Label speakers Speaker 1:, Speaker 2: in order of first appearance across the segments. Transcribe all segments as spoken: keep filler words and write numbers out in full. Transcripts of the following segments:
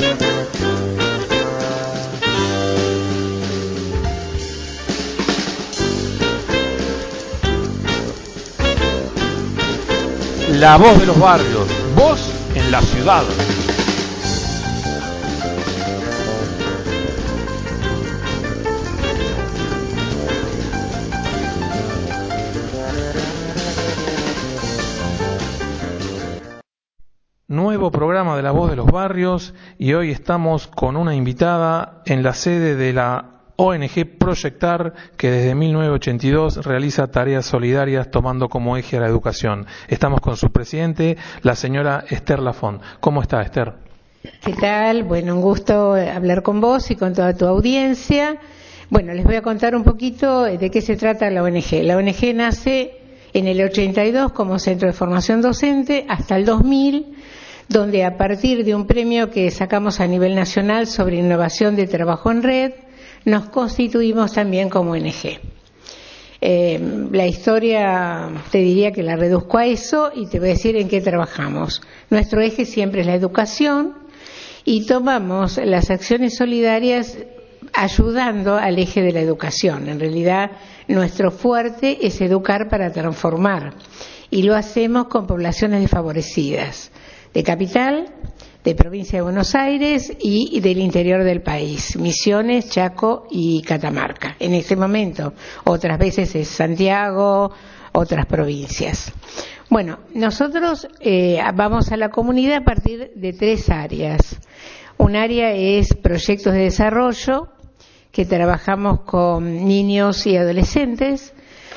Speaker 1: La voz de los barrios, voz en la ciudad. Nuevo programa de La Voz de los Barrios, y hoy estamos con una invitada en la sede de la O N G Proyectar, que desde mil novecientos ochenta y dos realiza tareas solidarias tomando como eje a la educación. Estamos con su presidente, la señora Esther Lafont. ¿Cómo está, Esther?
Speaker 2: ¿Qué tal? Bueno, un gusto hablar con vos y con toda tu audiencia. Bueno, les voy a contar un poquito de qué se trata la O N G. La O N G nace en el ochenta y dos como Centro de Formación Docente hasta el dos mil, donde a partir de un premio que sacamos a nivel nacional sobre innovación de trabajo en red, nos constituimos también como O N G. Eh, la historia te diría que la reduzco a eso y te voy a decir en qué trabajamos. Nuestro eje siempre es la educación y tomamos las acciones solidarias ayudando al eje de la educación. En realidad, nuestro fuerte es educar para transformar y lo hacemos con poblaciones desfavorecidas, de capital, de provincia de Buenos Aires y del interior del país, Misiones, Chaco y Catamarca. En este momento, otras veces es Santiago, otras provincias. Bueno, nosotros eh, vamos a la comunidad a partir de tres áreas. Un área es proyectos de desarrollo, que trabajamos con niños y adolescentes,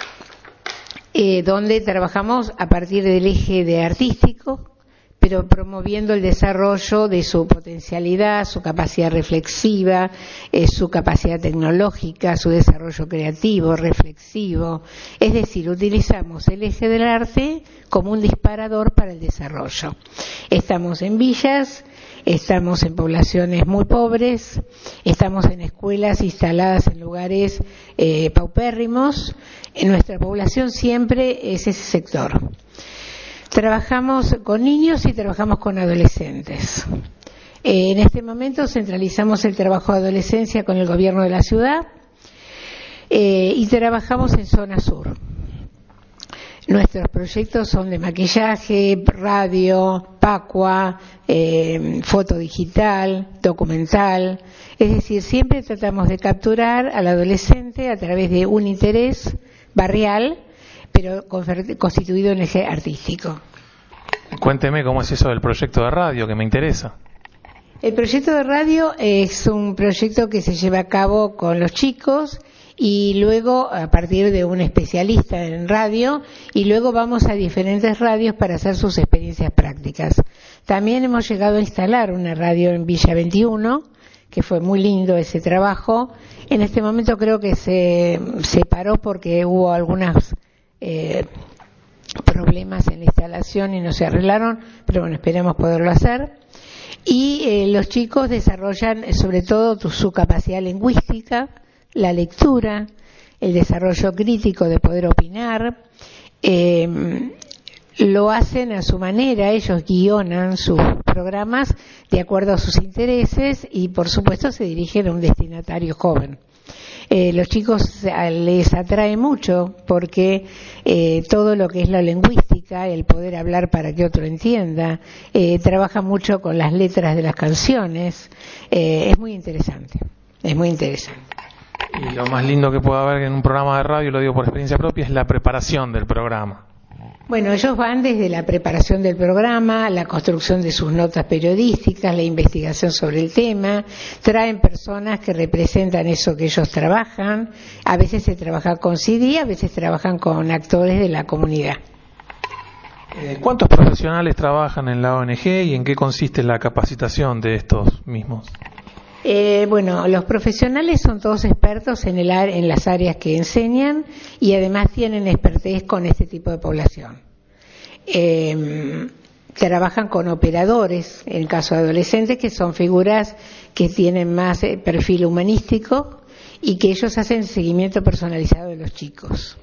Speaker 2: eh, donde trabajamos a partir del eje de artístico, pero promoviendo el desarrollo de su potencialidad, su capacidad reflexiva, eh, su capacidad tecnológica, su desarrollo creativo, reflexivo. Es decir, utilizamos el eje del arte como un disparador para el desarrollo. Estamos en villas, estamos en poblaciones muy pobres, estamos en escuelas instaladas en lugares eh, paupérrimos. En nuestra población siempre es ese sector. Trabajamos con niños y trabajamos con adolescentes. Eh, en este momento centralizamos el trabajo de adolescencia con el gobierno de la ciudad eh, y trabajamos en zona sur. Nuestros proyectos son de maquillaje, radio, pacua, eh, foto digital, documental. Es decir, siempre tratamos de capturar al adolescente a través de un interés barrial, pero constituido en eje artístico.
Speaker 1: Cuénteme cómo es eso del proyecto de radio, que me interesa.
Speaker 2: El proyecto de radio es un proyecto que se lleva a cabo con los chicos y luego a partir de un especialista en radio, y luego vamos a diferentes radios para hacer sus experiencias prácticas. También hemos llegado a instalar una radio en Villa veintiuno, que fue muy lindo ese trabajo. En este momento creo que se, se paró porque hubo algunas Eh, problemas en la instalación y no se arreglaron, pero bueno, esperemos poderlo hacer. Y eh, los chicos desarrollan eh, sobre todo tu, su capacidad lingüística, la lectura, el desarrollo crítico de poder opinar. Eh, lo hacen a su manera, ellos guionan sus programas de acuerdo a sus intereses y por supuesto se dirigen a un destinatario joven. Eh, los chicos les atrae mucho porque eh, todo lo que es la lingüística, el poder hablar para que otro entienda, eh, trabaja mucho con las letras de las canciones, eh, es muy interesante, es muy interesante.
Speaker 1: Y lo más lindo que puede haber en un programa de radio, lo digo por experiencia propia, es la preparación del programa.
Speaker 2: Bueno, ellos van desde la preparación del programa, la construcción de sus notas periodísticas, la investigación sobre el tema, traen personas que representan eso que ellos trabajan, a veces se trabaja con C D, a veces trabajan con actores de la comunidad.
Speaker 1: ¿Cuántos profesionales trabajan en la O N G y en qué consiste la capacitación de estos mismos?
Speaker 2: Eh, bueno, los profesionales son todos expertos en, el, en las áreas que enseñan y además tienen expertise con este tipo de población. Eh, trabajan con operadores, en el caso de adolescentes, que son figuras que tienen más eh, perfil humanístico y que ellos hacen seguimiento personalizado de los chicos.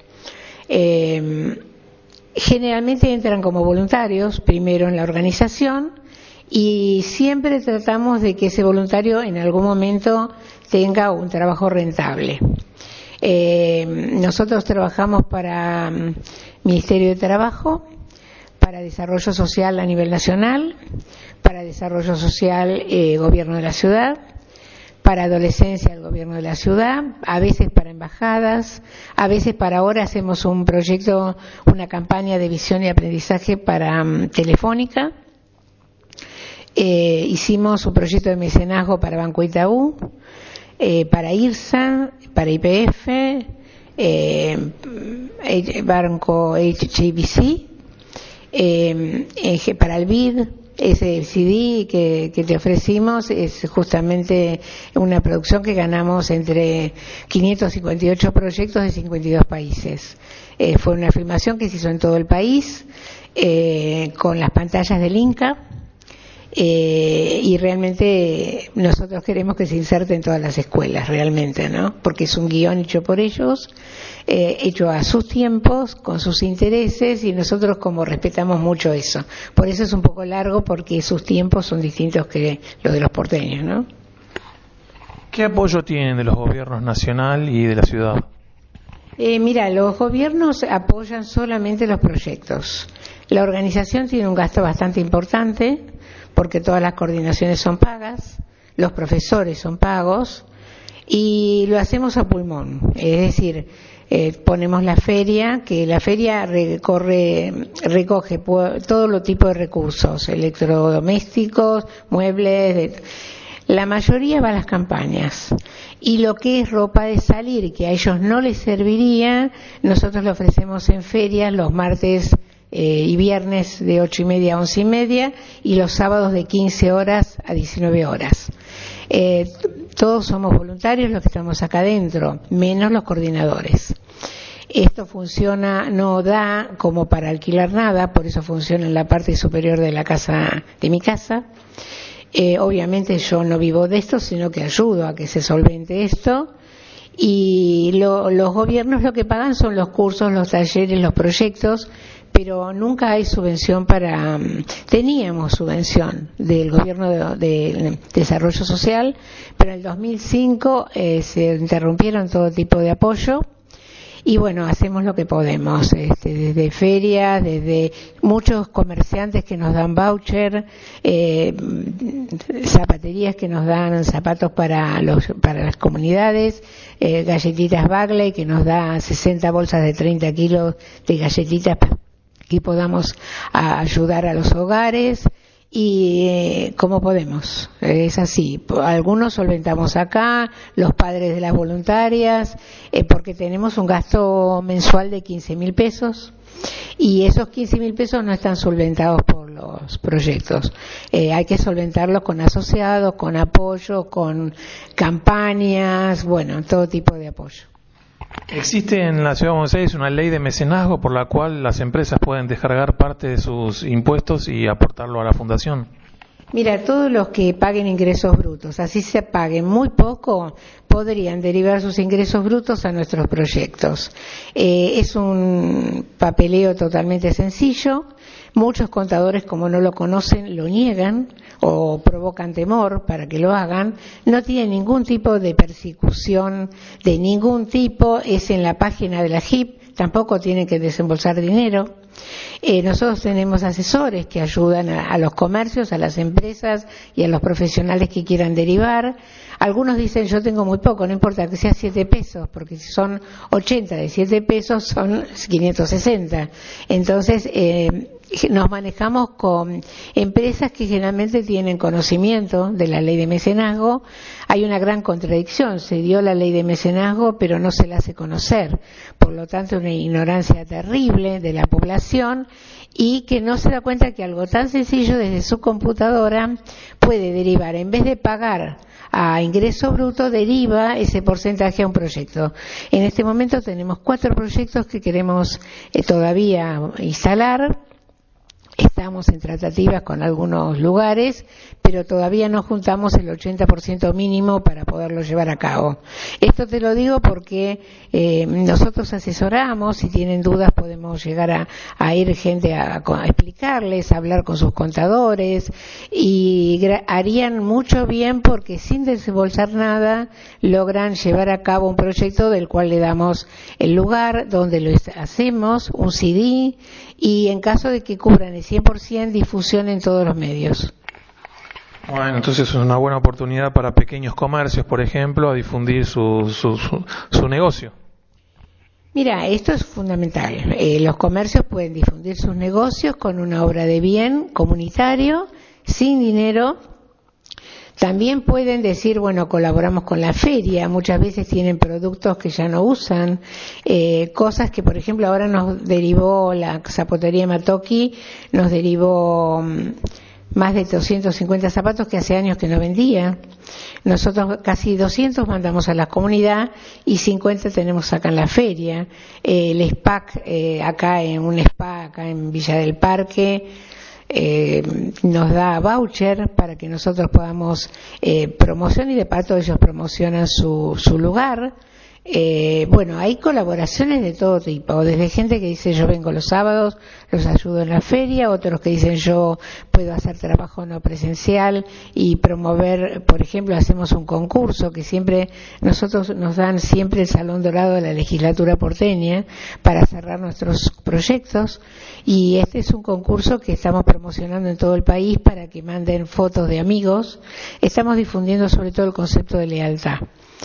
Speaker 2: Eh, generalmente entran como voluntarios, primero en la organización, y siempre tratamos de que ese voluntario en algún momento tenga un trabajo rentable. Eh, nosotros trabajamos para um, Ministerio de Trabajo, para Desarrollo Social a nivel nacional, para Desarrollo Social eh, Gobierno de la Ciudad, para Adolescencia el Gobierno de la Ciudad, a veces para embajadas, a veces para ahora hacemos un proyecto, una campaña de visión y aprendizaje para um, Telefónica. Eh, hicimos un proyecto de mecenazgo para Banco Itaú, eh, para IRSA, para Y P F, eh, Banco H B C, eh, eh, para el B I D. Ese C D que, que te ofrecimos es justamente una producción que ganamos entre quinientos cincuenta y ocho proyectos de cincuenta y dos países. Eh, fue una filmación que se hizo en todo el país, eh, con las pantallas del Inca. Eh, y realmente nosotros queremos que se inserte en todas las escuelas, realmente, ¿no? Porque es un guión hecho por ellos, eh, hecho a sus tiempos, con sus intereses, y nosotros como respetamos mucho eso. Por eso es un poco largo, porque sus tiempos son distintos que los de los porteños, ¿no?
Speaker 1: ¿Qué apoyo tienen de los gobiernos nacional y de la ciudad?
Speaker 2: Eh, mira, los gobiernos apoyan solamente los proyectos. La organización tiene un gasto bastante importante, porque todas las coordinaciones son pagas, los profesores son pagos, y lo hacemos a pulmón. Es decir, eh, ponemos la feria, que la feria recorre, recoge todo lo tipo de recursos, electrodomésticos, muebles, de, la mayoría va a las campañas. Y lo que es ropa de salir, que a ellos no les serviría, nosotros lo ofrecemos en ferias los martes Eh, y viernes de ocho y media a once y media, y los sábados de quince horas a diecinueve horas. Eh, todos somos voluntarios los que estamos acá adentro, menos los coordinadores. Esto funciona, no da como para alquilar nada, por eso funciona en la parte superior de la casa, de mi casa. Eh, obviamente yo no vivo de esto, sino que ayudo a que se solvente esto. Y lo, los gobiernos lo que pagan son los cursos, los talleres, los proyectos, pero nunca hay subvención para... Teníamos subvención del Gobierno de, de Desarrollo Social, pero en el dos mil cinco eh, se interrumpieron todo tipo de apoyo. Y bueno, hacemos lo que podemos, este, desde ferias, desde muchos comerciantes que nos dan voucher, eh, zapaterías que nos dan zapatos para los para las comunidades, eh, galletitas Bagley que nos da sesenta bolsas de treinta kilos de galletitas para que podamos a ayudar a los hogares. Y eh, ¿cómo podemos? Es así. Algunos solventamos acá, los padres de las voluntarias, eh, porque tenemos un gasto mensual de quince mil pesos, y esos quince mil pesos no están solventados por los proyectos. Eh, hay que solventarlos con asociados, con apoyo, con campañas, bueno, todo tipo de apoyo.
Speaker 1: ¿Existe en la Ciudad de Buenos Aires una ley de mecenazgo por la cual las empresas pueden descargar parte de sus impuestos y aportarlo a la fundación?
Speaker 2: Mira, todos los que paguen ingresos brutos, así se paguen muy poco, podrían derivar sus ingresos brutos a nuestros proyectos. Eh, es un papeleo totalmente sencillo. Muchos contadores, como no lo conocen, lo niegan o provocan temor para que lo hagan. No tiene ningún tipo de persecución de ningún tipo, es en la página de la J I P, tampoco tienen que desembolsar dinero. Eh, nosotros tenemos asesores que ayudan a, a los comercios, a las empresas y a los profesionales que quieran derivar. Algunos dicen, yo tengo muy poco, no importa que sea siete pesos, porque si son ochenta de siete pesos son quinientos sesenta. Entonces, eh, nos manejamos con empresas que generalmente tienen conocimiento de la ley de mecenazgo. Hay una gran contradicción, se dio la ley de mecenazgo pero no se la hace conocer, por lo tanto una ignorancia terrible de la población, y que no se da cuenta que algo tan sencillo desde su computadora puede derivar, en vez de pagar a ingreso bruto, deriva ese porcentaje a un proyecto. En este momento tenemos cuatro proyectos que queremos eh, todavía instalar. estamos en tratativas con algunos lugares, pero todavía no juntamos el ochenta por ciento mínimo para poderlo llevar a cabo. Esto te lo digo porque eh, nosotros asesoramos, si tienen dudas podemos llegar a, a ir gente a, a explicarles, a hablar con sus contadores, y gra- harían mucho bien porque sin desembolsar nada logran llevar a cabo un proyecto del cual le damos el lugar donde lo hacemos, un C D, y en caso de que cubran el cien por ciento, difusión en todos los medios.
Speaker 1: Bueno, entonces es una buena oportunidad para pequeños comercios, por ejemplo, a difundir su, su, su, su negocio.
Speaker 2: Mira, esto es fundamental. Eh, los comercios pueden difundir sus negocios con una obra de bien comunitario, sin dinero. También pueden decir, bueno, colaboramos con la feria. Muchas veces tienen productos que ya no usan, eh, cosas que, por ejemplo, ahora nos derivó la zapatería Matoki, nos derivó um, más de doscientos cincuenta zapatos que hace años que no vendía. Nosotros casi doscientos mandamos a la comunidad y cincuenta tenemos acá en la feria. Eh, el SPAC, eh, acá en un spa, acá en Villa del Parque, eh, nos da voucher para que nosotros podamos eh, promocionar, y de paso ellos promocionan su, su lugar. Eh, bueno, hay colaboraciones de todo tipo, desde gente que dice yo vengo los sábados, los ayudo en la feria, otros que dicen yo puedo hacer trabajo no presencial y promover, por ejemplo, hacemos un concurso que siempre nosotros nos dan siempre el Salón Dorado de la Legislatura porteña para cerrar nuestros proyectos, y este es un concurso que estamos promocionando en todo el país para que manden fotos de amigos. Estamos difundiendo sobre todo el concepto de lealtad.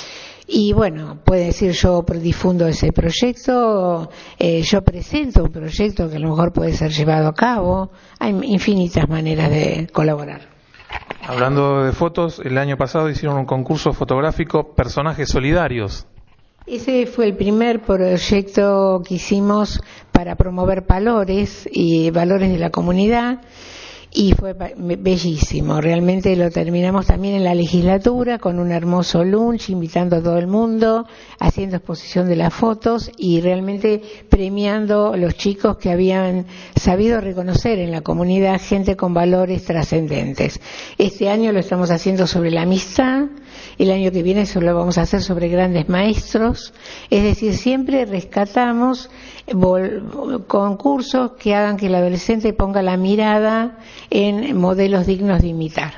Speaker 2: Y bueno, puede decir yo difundo ese proyecto, eh, yo presento un proyecto que a lo mejor puede ser llevado a cabo. Hay infinitas maneras de colaborar.
Speaker 1: Hablando de fotos, el año pasado hicieron un concurso fotográfico Personajes Solidarios.
Speaker 2: Ese fue el primer proyecto que hicimos para promover valores y valores de la comunidad. Y fue bellísimo, realmente lo terminamos también en la legislatura con un hermoso lunch, invitando a todo el mundo, haciendo exposición de las fotos y realmente premiando a los chicos que habían sabido reconocer en la comunidad gente con valores trascendentes. Este año lo estamos haciendo sobre la amistad, el año que viene lo vamos a hacer sobre grandes maestros, es decir, siempre rescatamos vol- concursos que hagan que el adolescente ponga la mirada en modelos dignos de imitar.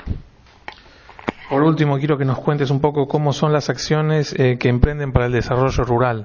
Speaker 1: Por último, quiero que nos cuentes un poco cómo son las acciones eh, que emprenden para el desarrollo rural.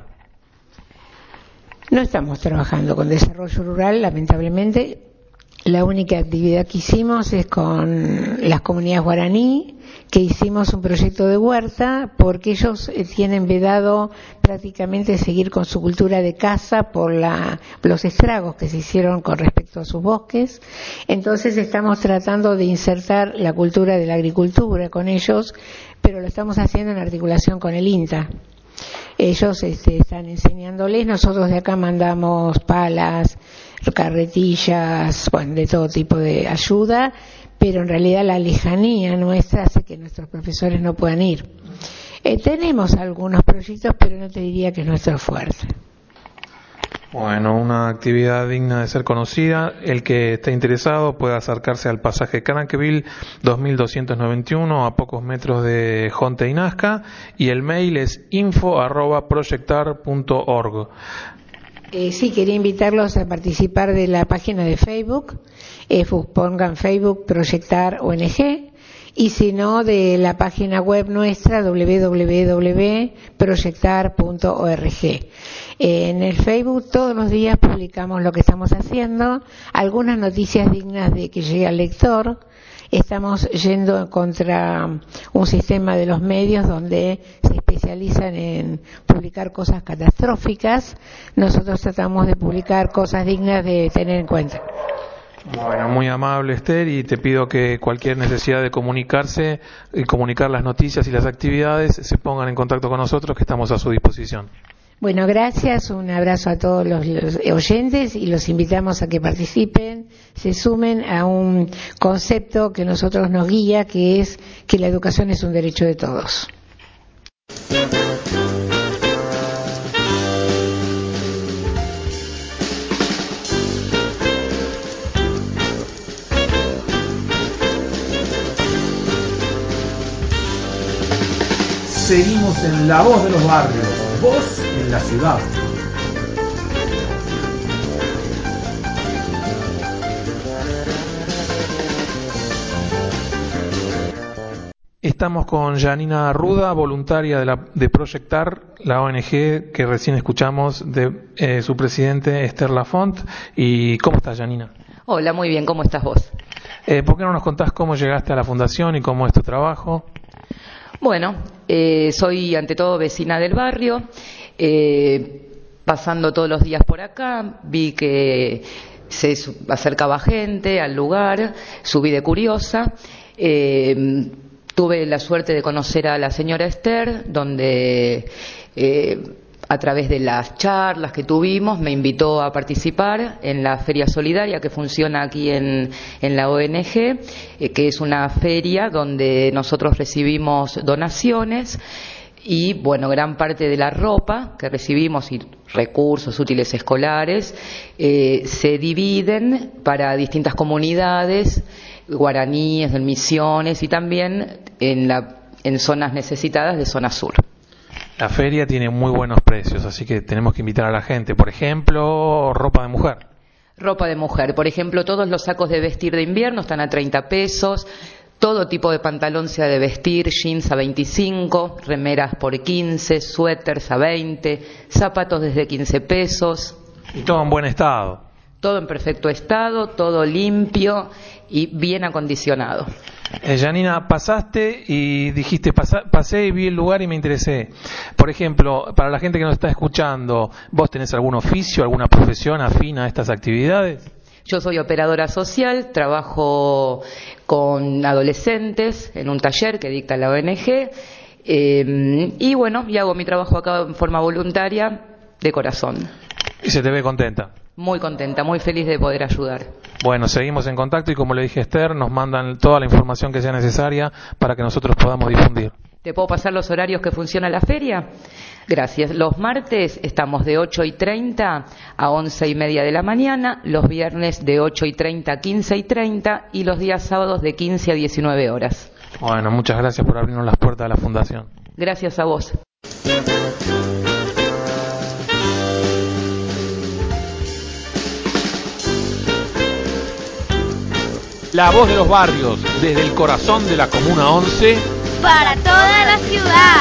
Speaker 2: No estamos trabajando con desarrollo rural, lamentablemente. La única actividad que hicimos es con las comunidades guaraní, que hicimos un proyecto de huerta, porque ellos tienen vedado prácticamente seguir con su cultura de caza por la, los estragos que se hicieron con respecto a sus bosques. Entonces estamos tratando de insertar la cultura de la agricultura con ellos, pero lo estamos haciendo en articulación con el INTA. Ellos este, están enseñándoles, nosotros de acá mandamos palas, carretillas, bueno, de todo tipo de ayuda, pero en realidad la lejanía nuestra hace que nuestros profesores no puedan ir. Eh, tenemos algunos proyectos, pero no te diría que es nuestro fuerte.
Speaker 1: Bueno, una actividad digna de ser conocida. El que esté interesado puede acercarse al pasaje Crankville dos mil doscientos noventa y uno, a pocos metros de Jonte y Nazca, y el mail es info arroba proyectar punto org.
Speaker 2: Eh, sí, quería invitarlos a participar de la página de Facebook, eh, pongan Facebook Proyectar O N G, y si no, de la página web nuestra doble u doble u doble u punto proyectar punto org. Eh, en el Facebook todos los días publicamos lo que estamos haciendo, algunas noticias dignas de que llegue al lector. Estamos yendo contra un sistema de los medios donde se especializan en publicar cosas catastróficas. Nosotros tratamos de publicar cosas dignas de tener en cuenta.
Speaker 1: Bueno, muy amable, Esther, y te pido que cualquier necesidad de comunicarse y comunicar las noticias y las actividades se pongan en contacto con nosotros, que estamos a su disposición.
Speaker 2: Bueno, gracias, un abrazo a todos los, los oyentes y los invitamos a que participen, se sumen a un concepto que nosotros nos guía, que es que la educación es un derecho de todos.
Speaker 1: seguimos en La Voz de los Barrios, voz en la ciudad. Estamos con Janina Ruda, voluntaria de, la, de Proyectar, la O N G que recién escuchamos de eh, su presidente Esther Lafont. ¿Y cómo estás, Janina?
Speaker 3: Hola, muy bien, ¿cómo estás vos?
Speaker 1: Eh, ¿Por qué no nos contás cómo llegaste a la fundación y cómo es tu trabajo?
Speaker 3: Bueno, eh, soy ante todo vecina del barrio, eh, pasando todos los días por acá, vi que se acercaba gente al lugar, subí de curiosa, eh, tuve la suerte de conocer a la señora Esther, donde eh, a través de las charlas que tuvimos me invitó a participar en la Feria Solidaria que funciona aquí en, en la O N G, eh, que es una feria donde nosotros recibimos donaciones y, bueno, gran parte de la ropa que recibimos y recursos útiles escolares eh, se dividen para distintas comunidades guaraníes, en Misiones y también en, la, en zonas necesitadas de zona sur.
Speaker 1: La feria tiene muy buenos precios, así que tenemos que invitar a la gente. Por ejemplo, ropa de mujer.
Speaker 3: Ropa de mujer. Por ejemplo, todos los sacos de vestir de invierno están a treinta pesos, todo tipo de pantalón sea de vestir, jeans a veinticinco, remeras por quince, suéteres a veinte, zapatos desde quince pesos.
Speaker 1: Y todo en buen estado.
Speaker 3: Todo en perfecto estado, todo limpio y bien acondicionado.
Speaker 1: Eh, Janina, pasaste y dijiste, pasa, pasé y vi el lugar y me interesé. Por ejemplo, para la gente que nos está escuchando, ¿vos tenés algún oficio, alguna profesión afín a estas actividades?
Speaker 3: Yo soy operadora social, trabajo con adolescentes en un taller que dicta la O N G eh, y bueno, y hago mi trabajo acá en forma voluntaria de corazón.
Speaker 1: ¿Y se te ve contenta?
Speaker 3: Muy contenta, muy feliz de poder ayudar.
Speaker 1: Bueno, seguimos en contacto y como le dije a Esther, nos mandan toda la información que sea necesaria para que nosotros podamos difundir.
Speaker 3: ¿Te puedo pasar los horarios que funciona la feria? Gracias. Los martes estamos de ocho y treinta a once y media de la mañana, los viernes de ocho y treinta a quince y treinta y los días sábados de quince a diecinueve horas.
Speaker 1: Bueno, muchas gracias por abrirnos las puertas de la Fundación.
Speaker 3: Gracias a vos.
Speaker 1: La Voz de los Barrios, desde el corazón de la Comuna once,
Speaker 4: para toda la ciudad.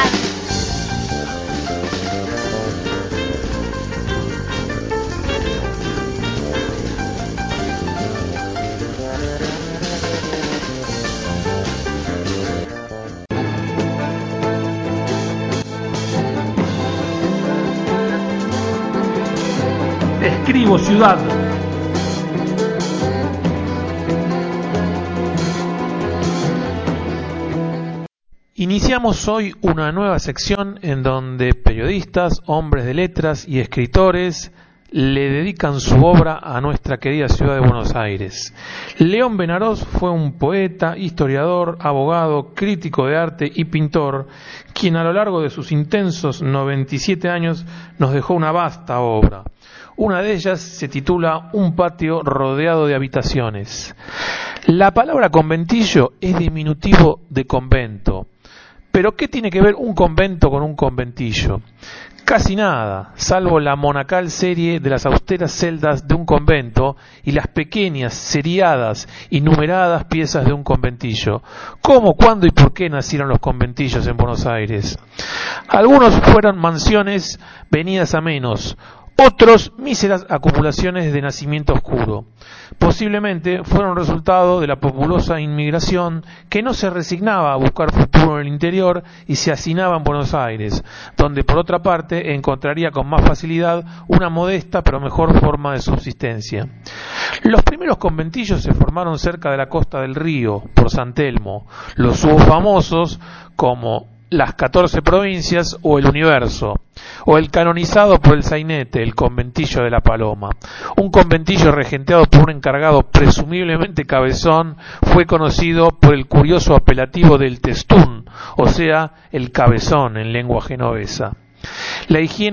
Speaker 1: Escribo ciudad. Iniciamos hoy una nueva sección en donde periodistas, hombres de letras y escritores le dedican su obra a nuestra querida ciudad de Buenos Aires. León Benarós fue un poeta, historiador, abogado, crítico de arte y pintor, quien a lo largo de sus intensos noventa y siete años nos dejó una vasta obra. Una de ellas se titula Un patio rodeado de habitaciones. La palabra conventillo es diminutivo de convento. Pero ¿qué tiene que ver un convento con un conventillo? Casi nada, salvo la monacal serie de las austeras celdas de un convento y las pequeñas, seriadas y numeradas piezas de un conventillo. ¿Cómo, cuándo y por qué nacieron los conventillos en Buenos Aires? Algunos fueron mansiones venidas a menos, otros míseras acumulaciones de nacimiento oscuro. Posiblemente fueron resultado de la populosa inmigración que no se resignaba a buscar futuro en el interior y se hacinaba en Buenos Aires, donde por otra parte encontraría con más facilidad una modesta pero mejor forma de subsistencia. Los primeros conventillos se formaron cerca de la costa del río, por San Telmo. Los hubo famosos como las catorce provincias o el universo, o el canonizado por el sainete, el conventillo de la Paloma. Un conventillo regenteado por un encargado presumiblemente cabezón fue conocido por el curioso apelativo del testún, o sea, el cabezón en lengua genovesa. La higiene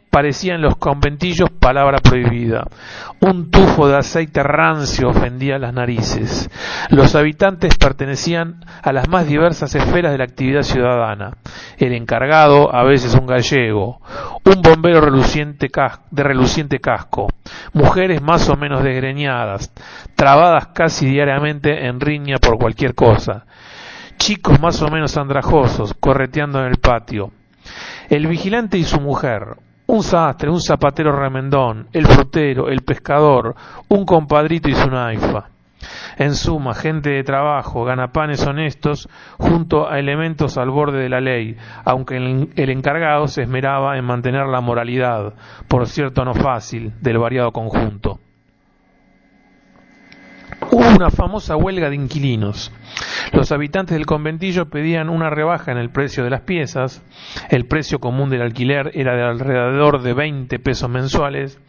Speaker 1: parecía en los conventillos palabra prohibida. Un tufo de aceite rancio ofendía las narices. Los habitantes pertenecían a las más diversas esferas de la actividad ciudadana. El encargado, a veces un gallego, un bombero reluciente cas- de reluciente casco, mujeres más o menos desgreñadas, trabadas casi diariamente en riña por cualquier cosa, chicos más o menos andrajosos, correteando en el patio, el vigilante y su mujer, un sastre, un zapatero remendón, el frutero, el pescador, un compadrito y su naifa. En suma, gente de trabajo, ganapanes honestos, junto a elementos al borde de la ley, aunque el, el encargado se esmeraba en mantener la moralidad, por cierto no fácil, del variado conjunto. Hubo una famosa huelga de inquilinos. Los habitantes del conventillo pedían una rebaja en el precio de las piezas. El precio común del alquiler era de alrededor de veinte pesos mensuales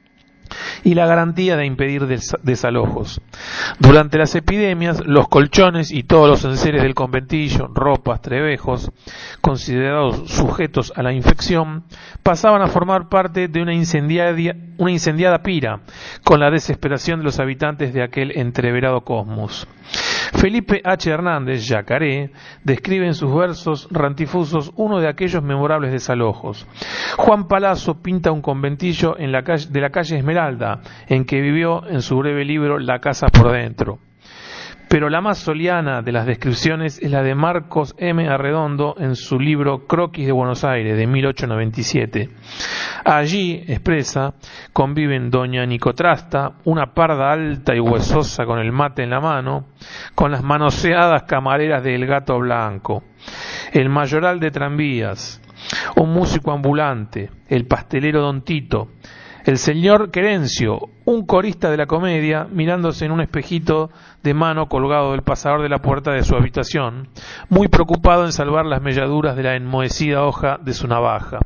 Speaker 1: y la garantía de impedir des- desalojos. Durante las epidemias, los colchones y todos los enseres del conventillo, ropas, trebejos, considerados sujetos a la infección, pasaban a formar parte de una incendiaria, una incendiada pira, con la desesperación de los habitantes de aquel entreverado cosmos. Felipe H. Hernández, Yacaré, describe en sus versos rantifusos uno de aquellos memorables desalojos. Juan Palazzo pinta un conventillo en la calle, de la calle Esmeralda, en que vivió en su breve libro La casa por dentro. Pero la más soliana de las descripciones es la de Marcos M. Arredondo en su libro Croquis de Buenos Aires, de mil ochocientos noventa y siete. Allí, expresa, conviven doña Nicotrasta, una parda alta y huesosa con el mate en la mano, con las manoseadas camareras del Gato Blanco, el mayoral de tranvías, un músico ambulante, el pastelero Don Tito, el señor Querencio, un corista de la comedia, mirándose en un espejito de mano colgado del pasador de la puerta de su habitación, muy preocupado en salvar las melladuras de la enmohecida hoja de su navaja.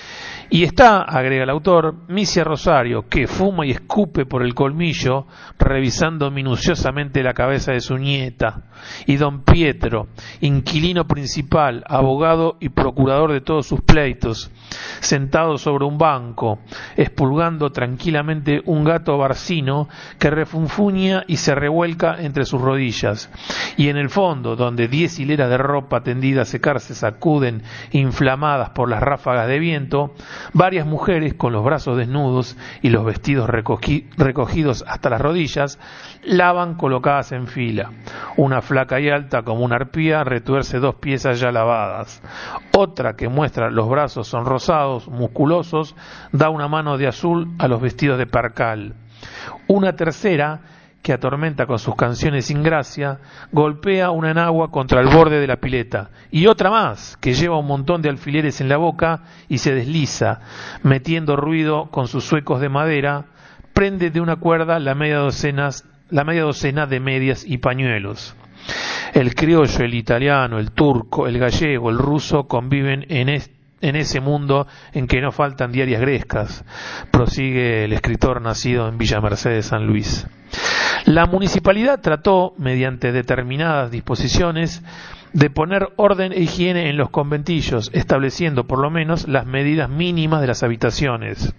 Speaker 1: Y está, agrega el autor, Misia Rosario, que fuma y escupe por el colmillo, revisando minuciosamente la cabeza de su nieta, y don Pietro, inquilino principal, abogado y procurador de todos sus pleitos, sentado sobre un banco, expulgando tranquilamente un gato barcino que refunfuña y se revuelca entre sus rodillas, y en el fondo, donde diez hileras de ropa tendida a secarse sacuden inflamadas por las ráfagas de viento, varias mujeres con los brazos desnudos y los vestidos recogi- recogidos hasta las rodillas lavan colocadas en fila. Una flaca y alta como una arpía retuerce dos piezas ya lavadas. Otra que muestra los brazos sonrosados, musculosos, da una mano de azul a los vestidos de percal. Una tercera, que atormenta con sus canciones sin gracia, golpea una enagua contra el borde de la pileta, y otra más, que lleva un montón de alfileres en la boca y se desliza, metiendo ruido con sus zuecos de madera, prende de una cuerda la media docena, la media docena de medias y pañuelos. El criollo, el italiano, el turco, el gallego, el ruso conviven en este en ese mundo en que no faltan diarias grescas, prosigue el escritor nacido en Villa Mercedes, San Luis. La municipalidad trató, mediante determinadas disposiciones, de poner orden e higiene en los conventillos, estableciendo por lo menos las medidas mínimas de las habitaciones.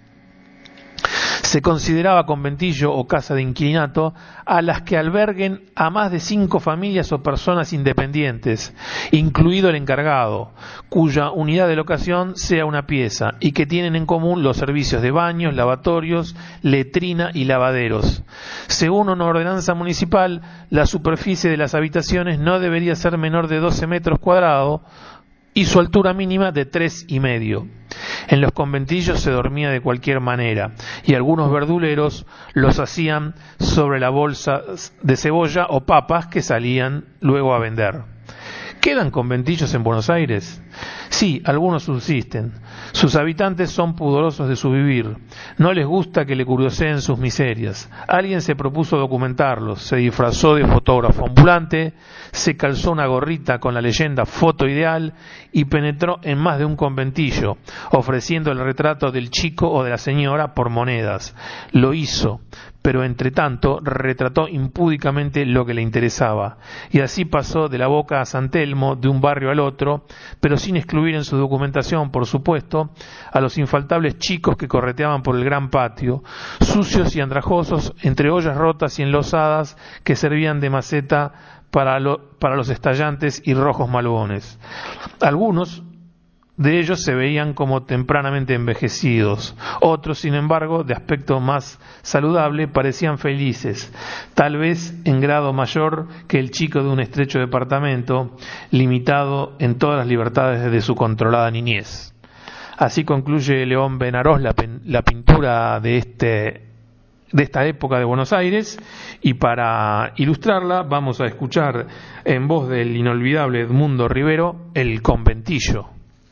Speaker 1: Se consideraba conventillo o casa de inquilinato a las que alberguen a más de cinco familias o personas independientes, incluido el encargado, cuya unidad de locación sea una pieza y que tienen en común los servicios de baños, lavatorios, letrina y lavaderos. Según una ordenanza municipal, la superficie de las habitaciones no debería ser menor de doce metros cuadrados y su altura mínima de tres y medio. En los conventillos se dormía de cualquier manera, y algunos verduleros los hacían sobre la bolsa de cebolla o papas que salían luego a vender. ¿Quedan conventillos en Buenos Aires? Sí, algunos subsisten. Sus habitantes son pudorosos de su vivir. No les gusta que le curioseen sus miserias. Alguien se propuso documentarlos, se disfrazó de fotógrafo ambulante, se calzó una gorrita con la leyenda Foto Ideal y penetró en más de un conventillo, ofreciendo el retrato del chico o de la señora por monedas. Lo hizo, pero entre tanto retrató impúdicamente lo que le interesaba, y así pasó de la Boca a San Telmo yelmo de un barrio al otro, pero sin excluir en su documentación, por supuesto, a los infaltables chicos que correteaban por el gran patio, sucios y andrajosos, entre ollas rotas y enlosadas que servían de maceta para, lo, para los estallantes y rojos malbones. Algunos de ellos se veían como tempranamente envejecidos, otros, sin embargo, de aspecto más saludable, parecían felices, tal vez en grado mayor que el chico de un estrecho departamento, limitado en todas las libertades de su controlada niñez. Así concluye León Benarós la, la pintura de este de esta época de Buenos Aires, y para ilustrarla vamos a escuchar en voz del inolvidable Edmundo Rivero El conventillo.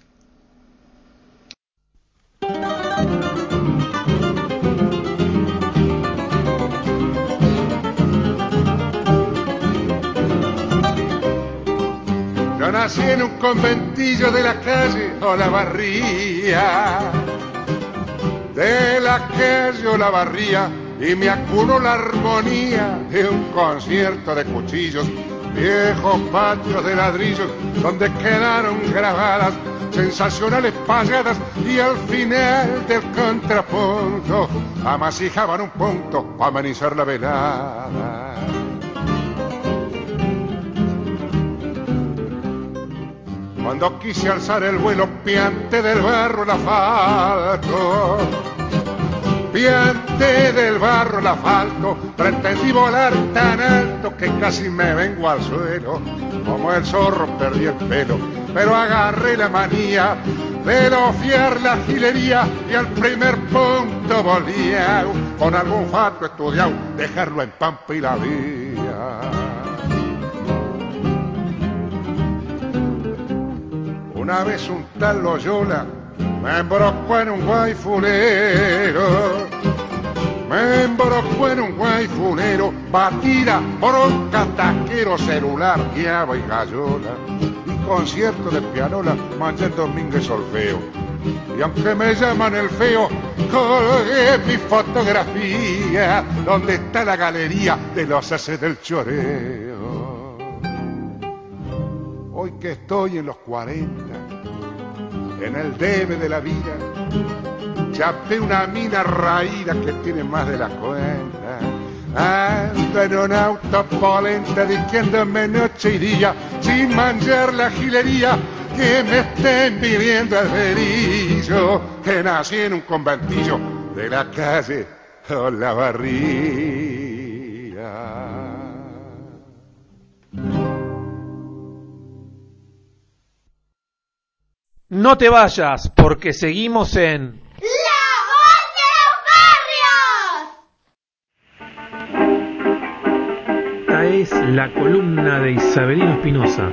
Speaker 5: Yo nací en un conventillo de la calle Olavarría, de la calle Olavarría, y me acunó la armonía de un concierto de cuchillos, viejos patios de ladrillos donde quedaron grabadas sensacionales payadas, y al final del contrapunto amasijaban un punto para amenizar la velada. Cuando quise alzar el vuelo piante del barro el asfalto, piante del barro el asfalto, pretendí volar tan alto que casi me vengo al suelo. Como el zorro perdí el pelo, pero agarré la manía de lofiar la gilería, y al primer punto volvía con algún fato estudiado, dejarlo en Pampa y la vía. Una vez un tal Loyola me embrocó en un guayfunero, me embrocó en un guayfunero, batida, bronca, taquero, celular, guiaba y gallola, y concierto de pianola, manché el domingo y solfeo. Y aunque me llaman el feo, colgué mi fotografía donde está la galería de los haces del choreo. Hoy que estoy en los cuarenta, en el debe de la vida, chapé una mina raída que tiene más de la cuenta. Ando en un auto polenta, disquiéndome noche y día, sin manchar la gilería, que me estén viviendo el verillo, que nací en un conventillo de la calle Olavarría.
Speaker 1: No te vayas, porque seguimos en
Speaker 4: ¡La voz de los barrios!
Speaker 1: Esta es la columna de Isabelino Espinosa.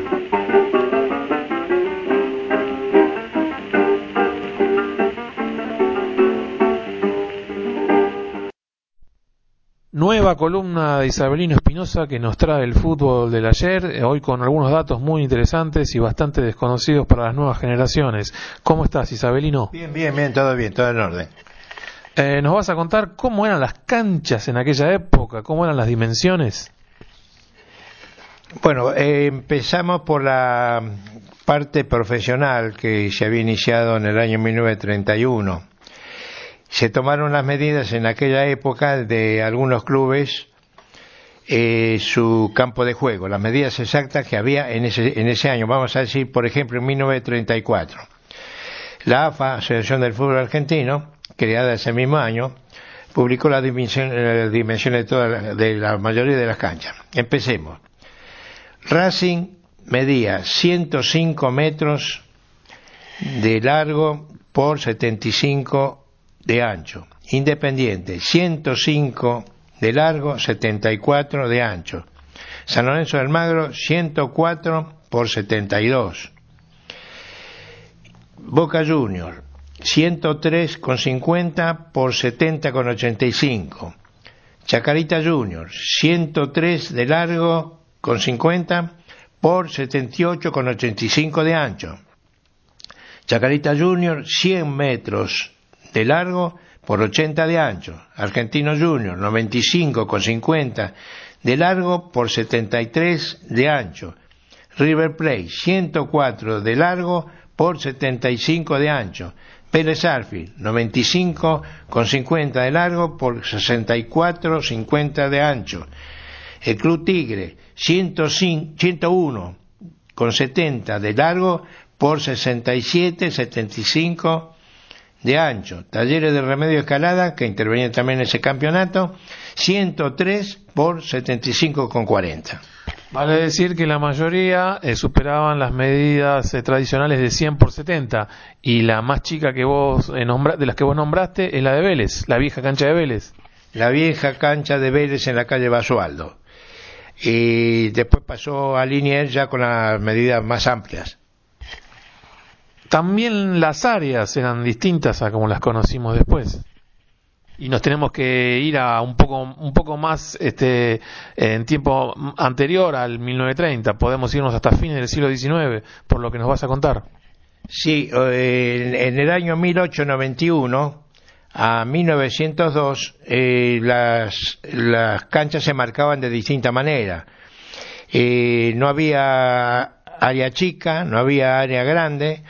Speaker 1: Nueva columna de Isabelino Espinosa que nos trae el fútbol del ayer, hoy con algunos datos muy interesantes y bastante desconocidos para las nuevas generaciones. ¿Cómo estás, Isabelino?
Speaker 6: Bien, bien, bien, todo bien, todo en orden.
Speaker 1: Eh, ¿Nos vas a contar cómo eran las canchas en aquella época? ¿Cómo eran las dimensiones?
Speaker 6: Bueno, eh, empezamos por la parte profesional que se había iniciado en el año mil novecientos treinta y uno. Se tomaron las medidas en aquella época de algunos clubes, eh, su campo de juego, las medidas exactas que había en ese, en ese año. Vamos a decir, por ejemplo, en mil novecientos treinta y cuatro. La A F A, Asociación del Fútbol Argentino, creada ese mismo año, publicó las dimensiones, las dimensiones de, toda la, de la mayoría de las canchas. Empecemos. Racing medía ciento cinco metros de largo por setenta y cinco de ancho. Independiente, ciento cinco de largo, setenta y cuatro de ancho. San Lorenzo del Magro, ciento cuatro por setenta y dos. Boca Juniors, ciento tres con cincuenta por setenta con ochenta y cinco. Chacarita Juniors, ciento tres de largo con cincuenta por setenta y ocho con ochenta y cinco de ancho. Chacarita Juniors, cien metros de largo por ochenta de ancho. Argentino Junior, noventa y cinco con cincuenta de largo por setenta y tres de ancho. River Plate, ciento cuatro de largo por setenta y cinco de ancho. Vélez Sarsfield, noventa y cinco con cincuenta de largo por sesenta y cuatro con cincuenta de ancho. El Club Tigre, ciento uno con setenta de largo por sesenta y siete con setenta y cinco de ancho. Talleres de Remedio Escalada, que intervenía también en ese campeonato, ciento tres por setenta y cinco con cuarenta.
Speaker 1: Vale decir que la mayoría eh, superaban las medidas eh, tradicionales de cien por setenta, y la más chica que vos eh, nombra, de las que vos nombraste es la de Vélez, la vieja cancha de Vélez.
Speaker 6: La vieja cancha de Vélez en la calle Basualdo. Y después pasó a Liniers ya con las medidas más amplias.
Speaker 1: También las áreas eran distintas a como las conocimos después. Y nos tenemos que ir a un poco un poco más este en tiempo anterior al mil novecientos treinta. Podemos irnos hasta fines del siglo diecinueve, por lo que nos vas a contar.
Speaker 6: Sí, en, en el año mil ochocientos noventa y uno a mil novecientos dos eh, las, las canchas se marcaban de distinta manera. Eh, no había área chica, no había área grande.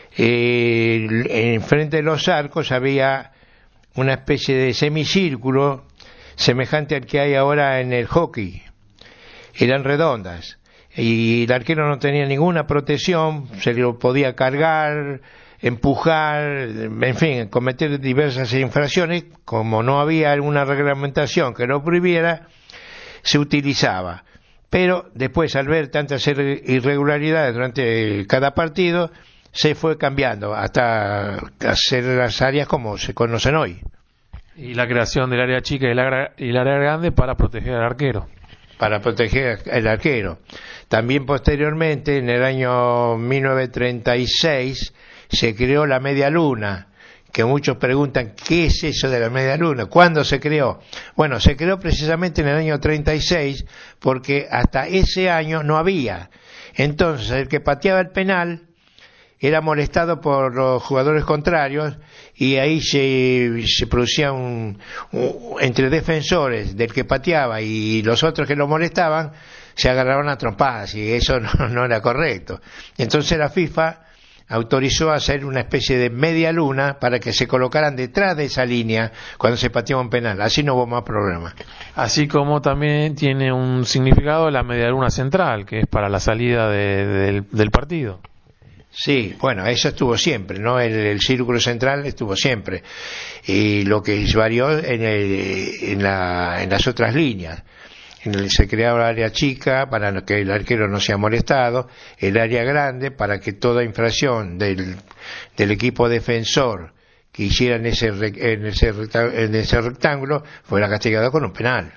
Speaker 6: Eh, en frente de los arcos había una especie de semicírculo semejante al que hay ahora en el hockey. Eran redondas y el arquero no tenía ninguna protección, se lo podía cargar, empujar, en fin, cometer diversas infracciones. Como no había alguna reglamentación que lo prohibiera, se utilizaba. Pero después, al ver tantas irregularidades durante cada partido, se fue cambiando hasta hacer las áreas como se conocen hoy.
Speaker 1: Y la creación del área chica y el área, y el área grande para proteger al arquero.
Speaker 6: Para proteger al arquero. También posteriormente, en el año mil novecientos treinta y seis, se creó la media luna, que muchos preguntan, ¿qué es eso de la media luna? ¿Cuándo se creó? Bueno, se creó precisamente en el año treinta y seis, porque hasta ese año no había. Entonces, el que pateaba el penal era molestado por los jugadores contrarios, y ahí se, se producía un, un entre defensores del que pateaba y los otros que lo molestaban, se agarraban a trompadas, y eso no, no era correcto. Entonces la FIFA autorizó hacer una especie de media luna para que se colocaran detrás de esa línea cuando se pateaba un penal. Así no hubo más problemas.
Speaker 1: Así como también tiene un significado la media luna central, que es para la salida de, de, del, del partido.
Speaker 6: Sí, bueno, eso estuvo siempre, ¿no? El, el círculo central estuvo siempre. Y lo que varió en, el, en, la, en las otras líneas. En el, se creaba el área chica para que el arquero no sea molestado, el área grande para que toda infracción del, del equipo defensor que hiciera en ese, en, ese en ese rectángulo fuera castigado con un penal.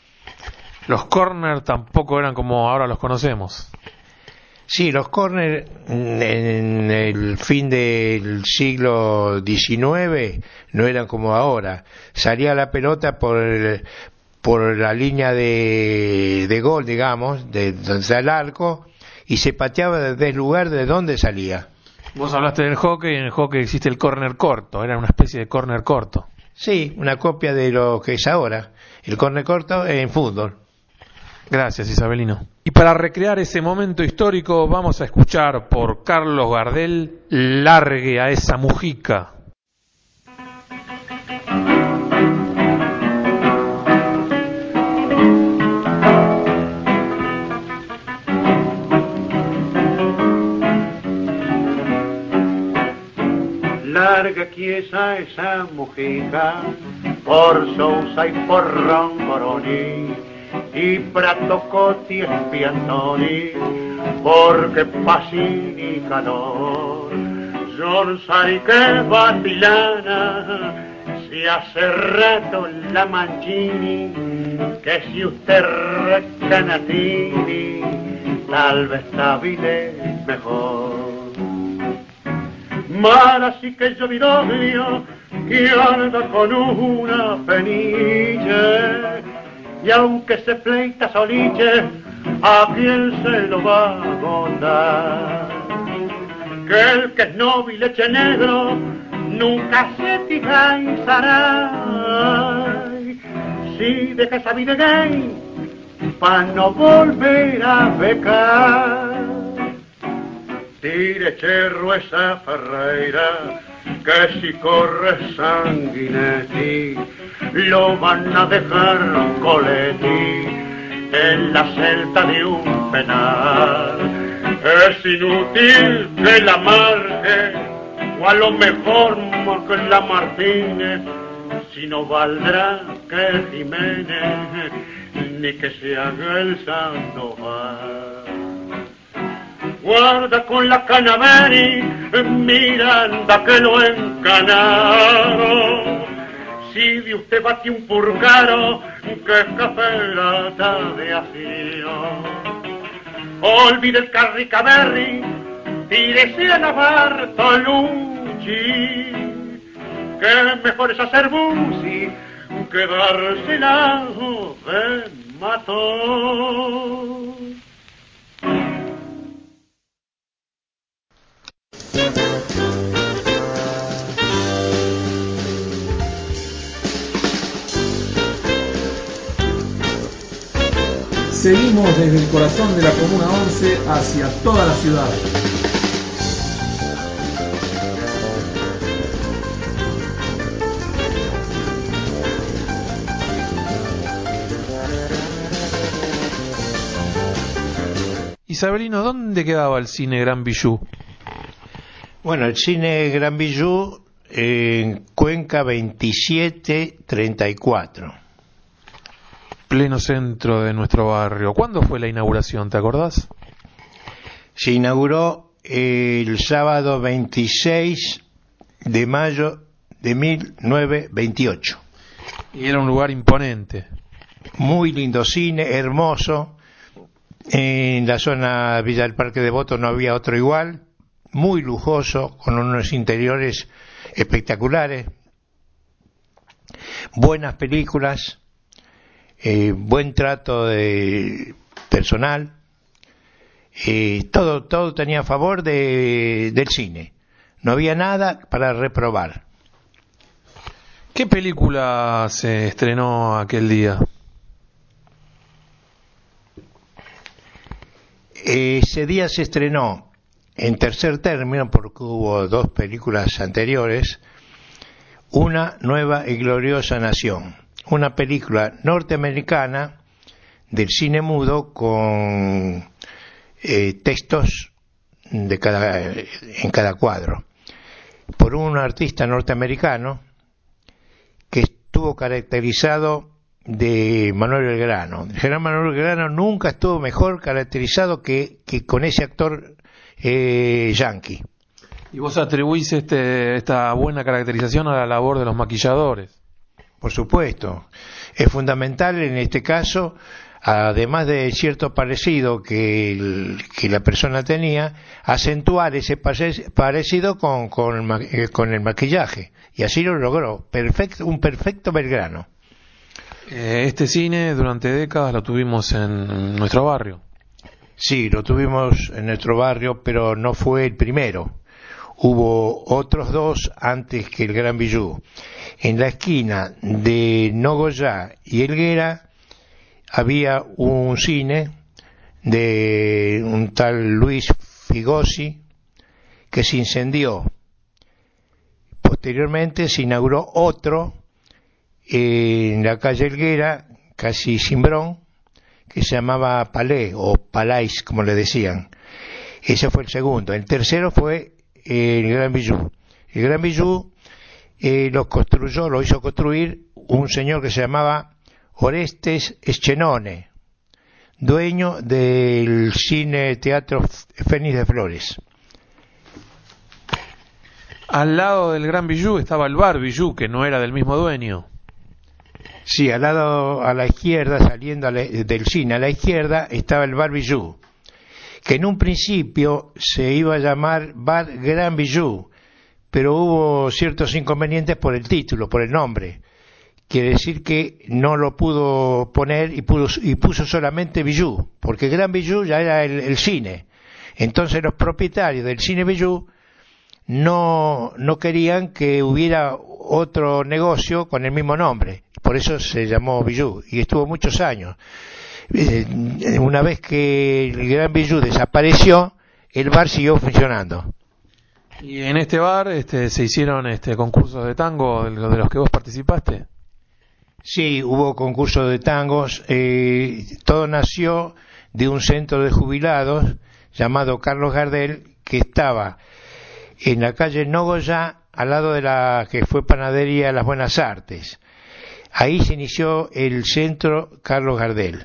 Speaker 1: Los córner tampoco eran como ahora los conocemos.
Speaker 6: Sí, los córner en el fin del siglo diecinueve no eran como ahora. Salía la pelota por el, por la línea de, de gol, digamos, de donde está el arco, y se pateaba desde el lugar de donde salía.
Speaker 1: Vos hablaste del hockey, y en el hockey existe el córner corto, era una especie de córner corto.
Speaker 6: Sí, una copia de lo que es ahora, el córner corto en fútbol.
Speaker 1: Gracias, Isabelino. Y para recrear ese momento histórico vamos a escuchar por Carlos Gardel, Largue a esa Mujica.
Speaker 7: Larga quiesa esa Mujica, por Sousa y por Roncoroni, y Prato Coti y Piantoni, porque Pasini y calor. Yorsari que Batilana, si hace rato la Mancini, que si usted Recanatini, tal vez Tabile mejor. Mara sí que yo Vidoglio, que anda con una penille, y aunque se pleita soliche, ¿a quién se lo va a contar? Que el que es noble y leche negro nunca se tigaizará. Si deja esa vida gay, pa' no volver a becar. tire cherro esa Ferreira, que si corre Sanguinetti, lo van a dejar Coletti en la celda de un penal. Es inútil que la marque, o a lo mejor que la Martínez, si no valdrá que Jiménez, ni que se haga el Sandoval. Guarda con la Canaveri, Miranda que lo encanaron. Si de usted bate un purgaro, que es café lata de acción. Olvide el Carricaberri, tírese a la Bartolucci, que mejor es hacer busi que dársela de matón.
Speaker 1: Seguimos desde el corazón de la Comuna once hacia toda la ciudad. Isabelino, ¿dónde quedaba el cine Gran Bijou?
Speaker 6: Bueno, el cine Gran Bijou en Cuenca veintisiete treinta y cuatro.
Speaker 1: Pleno centro de nuestro barrio. ¿Cuándo fue la inauguración, te acordás?
Speaker 6: Se inauguró el sábado veintiséis de mayo de mil novecientos veintiocho.
Speaker 1: Y era un lugar imponente.
Speaker 6: Muy lindo cine, hermoso. En la zona Villa del Parque Devoto no había otro igual. Muy lujoso, con unos interiores espectaculares. Buenas películas. Eh, buen trato de personal, eh, todo todo tenía a favor de, del cine, no había nada para reprobar.
Speaker 1: ¿Qué película se estrenó aquel día?
Speaker 6: Ese día se estrenó en tercer término, porque hubo dos películas anteriores, Una nueva y gloriosa nación, una película norteamericana del cine mudo con eh, textos de cada, en cada cuadro, por un artista norteamericano que estuvo caracterizado de Manuel Belgrano. El general Manuel Belgrano nunca estuvo mejor caracterizado que, que con ese actor eh, yanqui.
Speaker 1: ¿Y vos atribuís este, esta buena caracterización a la labor de los maquilladores?
Speaker 6: Por supuesto, es fundamental en este caso, además de cierto parecido que, el, que la persona tenía, acentuar ese parecido con, con, con el maquillaje, y así lo logró, perfecto, un perfecto Belgrano.
Speaker 1: Eh, este cine durante décadas lo tuvimos en nuestro barrio.
Speaker 6: Sí, lo tuvimos en nuestro barrio, pero no fue el primero. Hubo otros dos antes que el Gran Bijou. En la esquina de Nogoyá y Helguera había un cine de un tal Luis Figosi que se incendió. Posteriormente se inauguró otro en la calle Helguera, casi Cimbrón, que se llamaba Palais o Palais, como le decían. Ese fue el segundo. El tercero fue el Gran Bijou. El Gran Bijou eh, lo construyó, lo hizo construir un señor que se llamaba Orestes Eschenone, dueño del cine teatro Fénix de Flores.
Speaker 1: Al lado del Gran Bijou estaba el bar Bijou, que no era del mismo dueño.
Speaker 6: Sí, al lado, a la izquierda, saliendo a la, del cine, a la izquierda estaba el bar Bijou, que en un principio se iba a llamar Bar Gran Bijou, pero hubo ciertos inconvenientes por el título, por el nombre. Quiere decir que no lo pudo poner y, pudo, y puso solamente Bijou, porque Gran Bijou ya era el, el cine. Entonces los propietarios del cine Bijou no, no querían que hubiera otro negocio con el mismo nombre. Por eso se llamó Bijou y estuvo muchos años. Eh, una vez que el Gran Bijou desapareció, el bar siguió funcionando.
Speaker 1: Y en este bar este, se hicieron este, concursos de tango de de los que vos participaste.
Speaker 6: Sí, hubo concursos de tangos. Eh, todo nació de un centro de jubilados llamado Carlos Gardel, que estaba en la calle Nogoyá, al lado de la que fue panadería Las Buenas Artes. Ahí se inició el centro Carlos Gardel.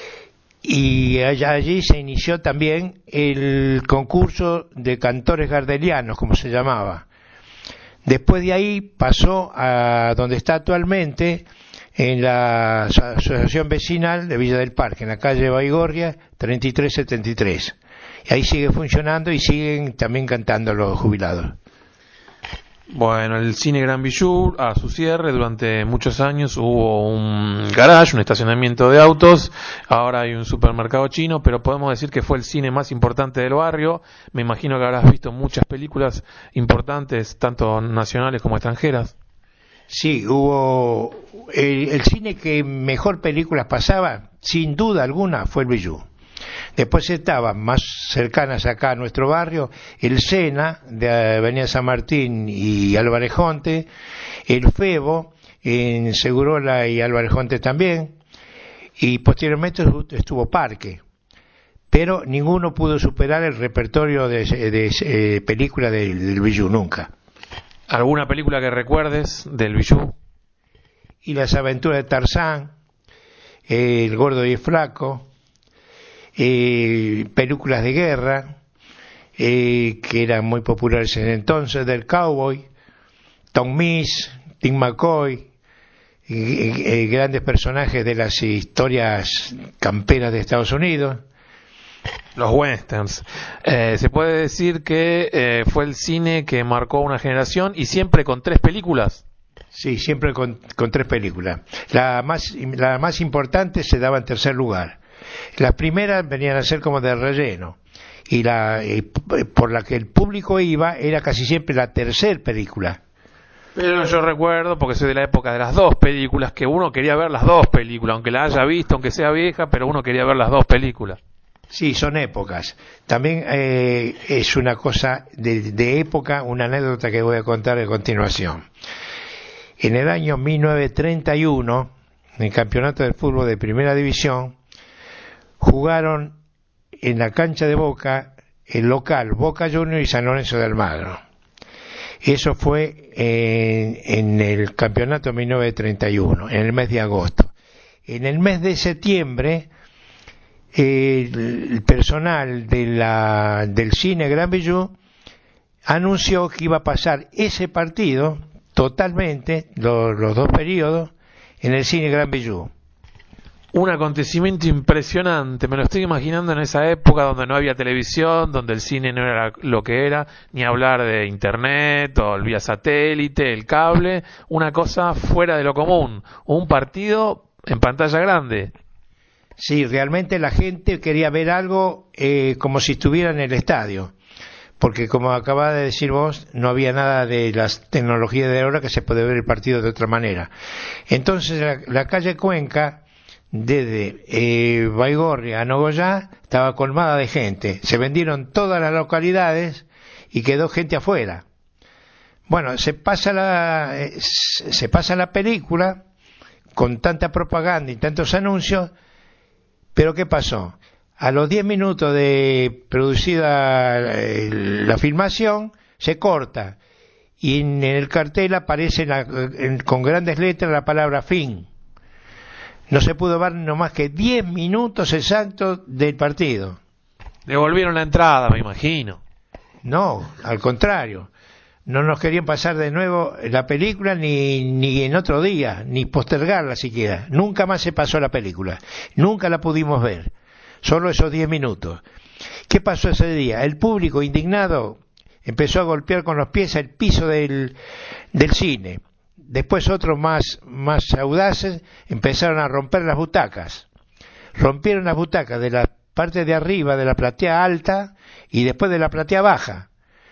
Speaker 6: Y allá, allí se inició también el concurso de cantores gardelianos, como se llamaba. Después de ahí pasó a donde está actualmente, en la Asociación Vecinal de Villa del Parque, en la calle Baigorria, treinta y tres setenta y tres. Y ahí sigue funcionando y siguen también cantando los jubilados.
Speaker 1: Bueno, el Cine Gran Bijou, a su cierre, durante muchos años hubo un garage, un estacionamiento de autos, ahora hay un supermercado chino, pero podemos decir que fue el cine más importante del barrio. Me imagino que habrás visto muchas películas importantes, tanto nacionales como extranjeras.
Speaker 6: Sí, hubo... El, el cine que mejor películas pasaba, sin duda alguna, fue el Bijou. Después estaban más cercanas acá a nuestro barrio, el Sena, de Avenida San Martín y Álvarez Jonte, el Febo, en Segurola y Álvarez Jonte también, y posteriormente estuvo Parque. Pero ninguno pudo superar el repertorio de, de, de eh, películas del, del Bijou, nunca.
Speaker 1: ¿Alguna película que recuerdes del Bijou?
Speaker 6: Y Las Aventuras de Tarzán, eh, El Gordo y el Flaco, eh, películas de guerra, eh, que eran muy populares en el entonces, del Cowboy, Tom Mix, Tim McCoy, eh, eh, grandes personajes de las historias camperas de Estados Unidos.
Speaker 1: Los westerns. Eh, se puede decir que eh, fue el cine que marcó una generación y siempre con tres películas.
Speaker 6: Sí, siempre con, con tres películas. La más, la más importante se daba en tercer lugar. Las primeras venían a ser como de relleno. Y la eh, por la que el público iba era casi siempre la tercer película.
Speaker 1: Pero yo recuerdo, porque soy de la época de las dos películas, que uno quería ver las dos películas, aunque la haya visto, aunque sea vieja, pero uno quería ver las dos películas.
Speaker 6: Sí, son épocas. También eh, es una cosa de, de época, una anécdota que voy a contar a continuación. En el año mil novecientos treinta y uno, en el campeonato del fútbol de primera división, jugaron en la cancha de Boca el local Boca Juniors y San Lorenzo de Almagro. Eso fue en, en el campeonato de mil novecientos treinta y uno, en el mes de agosto. En el mes de septiembre, el, el personal de la, del Cine Gran Bijou anunció que iba a pasar ese partido totalmente, lo, los dos periodos, en el Cine Gran Bijou.
Speaker 1: Un acontecimiento impresionante, me lo estoy imaginando en esa época donde no había televisión, donde el cine no era lo que era, ni hablar de internet o el vía satélite, el cable, una cosa fuera de lo común, un partido en pantalla grande.
Speaker 6: Sí, realmente la gente quería ver algo eh, como si estuviera en el estadio, porque como acabas de decir vos, no había nada de las tecnologías de ahora que se puede ver el partido de otra manera. Entonces la, la calle Cuenca, desde eh, Baigorria a Nogoyá, estaba colmada de gente. Se vendieron todas las localidades y quedó gente afuera. Bueno, se pasa la, eh, se pasa la película con tanta propaganda y tantos anuncios, pero ¿qué pasó? A los diez minutos de producida eh, la filmación, se corta y en, en el cartel aparece la, en, con grandes letras la palabra fin. No se pudo ver no más que diez minutos exactos del partido.
Speaker 1: Devolvieron la entrada, me imagino.
Speaker 6: No, al contrario. No nos querían pasar de nuevo la película ni, ni en otro día, ni postergarla siquiera. Nunca más se pasó la película. Nunca la pudimos ver. Solo esos diez minutos. ¿Qué pasó ese día? El público, indignado, empezó a golpear con los pies el piso del, del cine. Después otros más, más audaces empezaron a romper las butacas. Rompieron las butacas de la parte de arriba de la platea alta y después de la platea baja.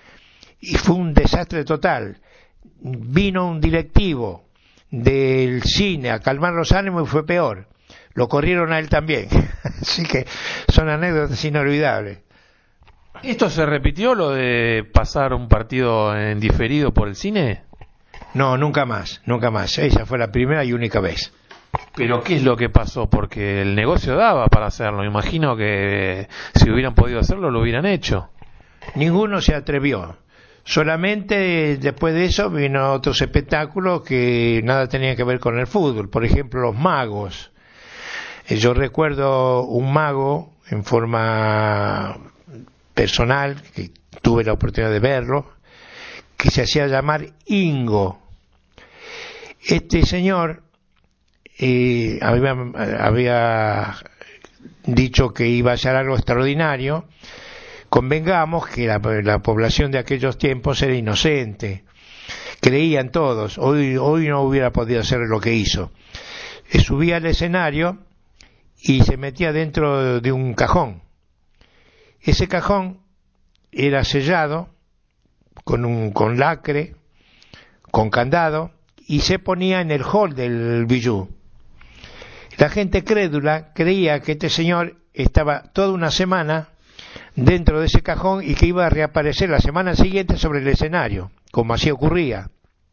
Speaker 6: Y fue un desastre total. Vino un directivo del cine a calmar los ánimos y fue peor. Lo corrieron a él también. Así que son anécdotas inolvidables.
Speaker 1: ¿Esto se repitió, lo de pasar un partido en diferido por el cine?
Speaker 6: No, nunca más, nunca más. Esa fue la primera y única vez.
Speaker 1: ¿Pero qué es lo que pasó? Porque el negocio daba para hacerlo. Imagino que si hubieran podido hacerlo, lo hubieran hecho.
Speaker 6: Ninguno se atrevió. Solamente después de eso vino otros espectáculos que nada tenían que ver con el fútbol. Por ejemplo, los magos. Yo recuerdo un mago en forma personal, que tuve la oportunidad de verlo, que se hacía llamar Ingo. Este señor eh, había, había dicho que iba a ser algo extraordinario. Convengamos que la, la población de aquellos tiempos era inocente, creían todos. Hoy, hoy no hubiera podido hacer lo que hizo. Subía al escenario y se metía dentro de un cajón. Ese cajón era sellado con un con lacre, con candado, y se ponía en el hall del Bijou. La gente crédula creía que este señor estaba toda una semana dentro de ese cajón y que iba a reaparecer la semana siguiente sobre el escenario, como así ocurría.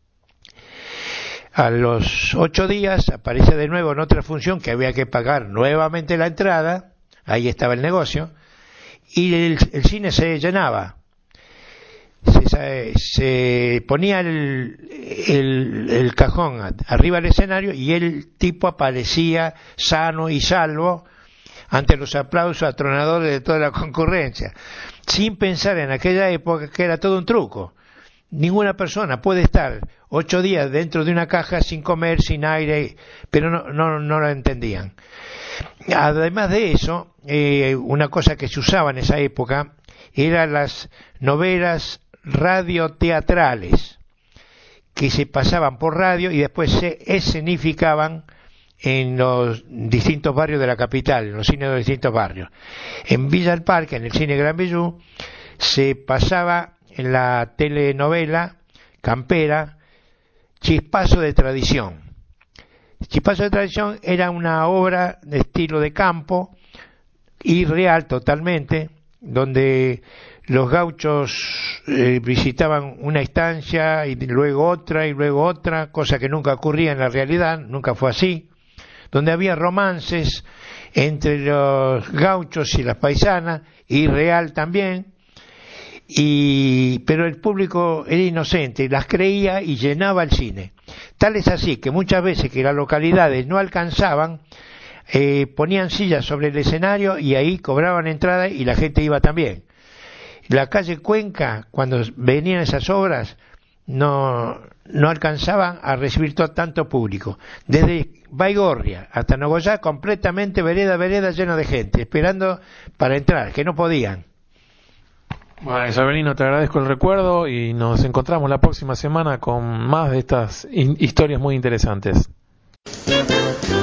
Speaker 6: A los ocho días aparece de nuevo en otra función que había que pagar nuevamente la entrada, ahí estaba el negocio, y el, el cine se llenaba. Se, se ponía el, el, el cajón arriba del escenario y el tipo aparecía sano y salvo ante los aplausos atronadores de toda la concurrencia, sin pensar en aquella época que era todo un truco. Ninguna persona puede estar ocho días dentro de una caja sin comer, sin aire, pero no, no, no lo entendían. Además de eso, eh, una cosa que se usaba en esa época eran las novelas radioteatrales, que se pasaban por radio y después se escenificaban en los distintos barrios de la capital, en los cines de los distintos barrios. En Villa del Parque, en el cine Gran Bijou, se pasaba en la telenovela campera Chispazo de Tradición. Chispazo de Tradición era una obra de estilo de campo, irreal totalmente, donde los gauchos eh, visitaban una estancia y luego otra y luego otra, cosa que nunca ocurría en la realidad, nunca fue así, donde había romances entre los gauchos y las paisanas, irreal también, y pero el público era inocente, las creía y llenaba el cine. Tal es así que muchas veces que las localidades no alcanzaban, eh, ponían sillas sobre el escenario y ahí cobraban entrada y la gente iba también. La calle Cuenca, cuando venían esas obras, no, no alcanzaban a recibir todo, tanto público. Desde Baigorria hasta Nogoyá, completamente vereda, vereda llena de gente, esperando para entrar, que no podían.
Speaker 1: Bueno, Isabelino, te agradezco el recuerdo y nos encontramos la próxima semana con más de estas historias muy interesantes.